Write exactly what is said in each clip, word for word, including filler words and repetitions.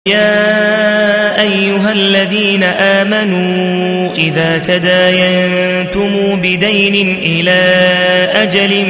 يا أيها الذين آمنوا إذا تداينتم بدين إلى أجل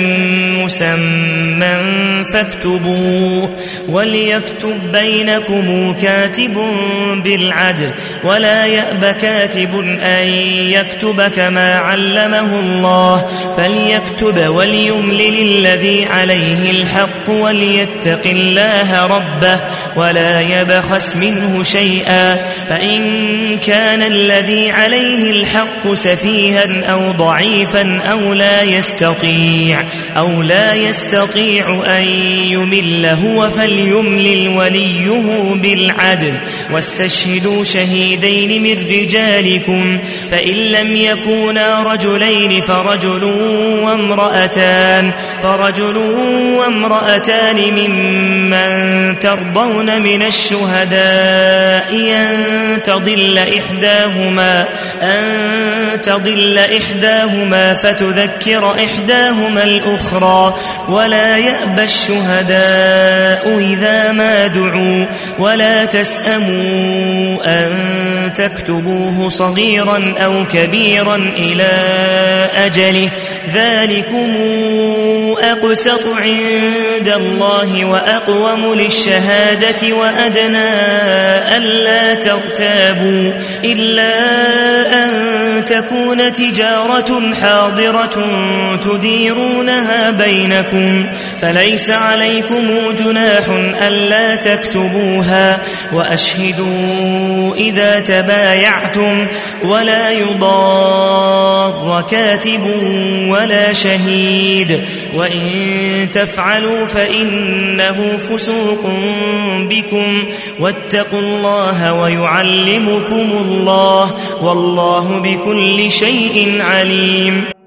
مسمى فاكتبوه وليكتب بينكم كاتب بالعدل ولا يأب كاتب أن يكتب كما علمه الله فليكتب وليملل الذي عليه الحق وليتق الله ربه ولا يبخس منه شيئا فإن كان الذي عليه الحق سفيها أو ضعيفا أو لا يستطيع أو لا يستطيع أن يمل هو فليملل وليه بالعدل واستشهدوا شهيدين من رجالكم فإن لم يكونا رجلين فرجل وامرأتان فرجل وامرأتان ممن ترضون من الشهداء أن تضل إحداهما أن تضل إحداهما فتذكر إحداهما الأخرى ولا يأبى الشهداء إذا ما دعوا ولا تسأموا أن تكتبوه صغيرا أو كبيرا إلى أجله ذلكم أقسط عند الله وأقوم للشهادة وأدنى ألا ترتابوا إلا أن تكون تجارة حاضرة تديرونها بينكم فليس عليكم جناح ألا تكتبوها وأشهدوا إذا تبايعتم ولا يضار كاتب ولا شهيد وإن تفعلوا فإنه فسوق بكم واتقوا الله ويعلمكم الله والله بكل شيء عليم.